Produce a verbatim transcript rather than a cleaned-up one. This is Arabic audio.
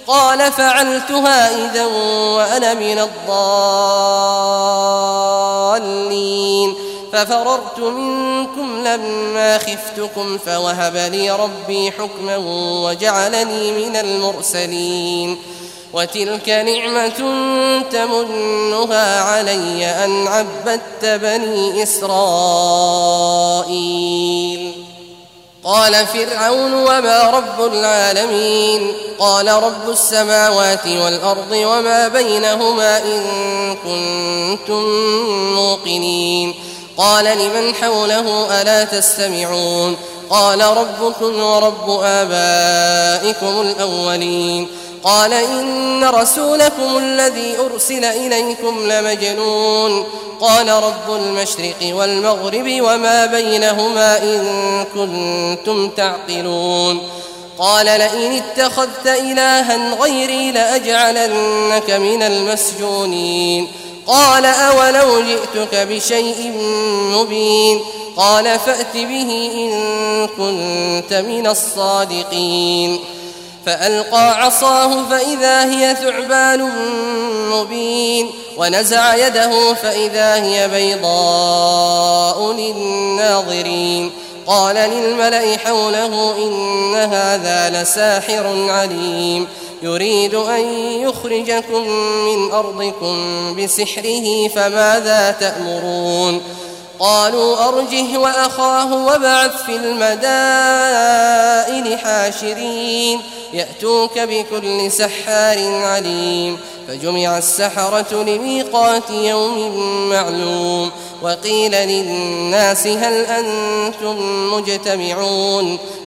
قال فعلتها إذا وأنا من الضالين ففررت منكم لما خفتكم فوهب لي ربي حكما وجعلني من المرسلين وتلك نعمة تمنها علي أن عبدت بني إسرائيل. قال فرعون وما رب العالمين قال رب السماوات والأرض وما بينهما إن كنتم موقنين. قال لمن حوله ألا تستمعون قال ربكم ورب آبائكم الأولين. قال إن رسولكم الذي أرسل إليكم لمجنون. قال رب المشرق والمغرب وما بينهما إن كنتم تعقلون. قال لئن اتخذت إلها غيري لأجعلنك من المسجونين. قال أولو جئتك بشيء مبين قال فأت به إن كنت من الصادقين. فألقى عصاه فإذا هي ثعبان مبين ونزع يده فإذا هي بيضاء للناظرين. قال للملأ حوله إن هذا لساحر عليم يريد أن يخرجكم من أرضكم بسحره فماذا تأمرون. قالوا أرجه وأخاه وابعث في المدائن حاشرين يأتوك بكل سحار عليم. فجمع السحرة لميقات يوم معلوم وقيل للناس هل أنتم مجتمعون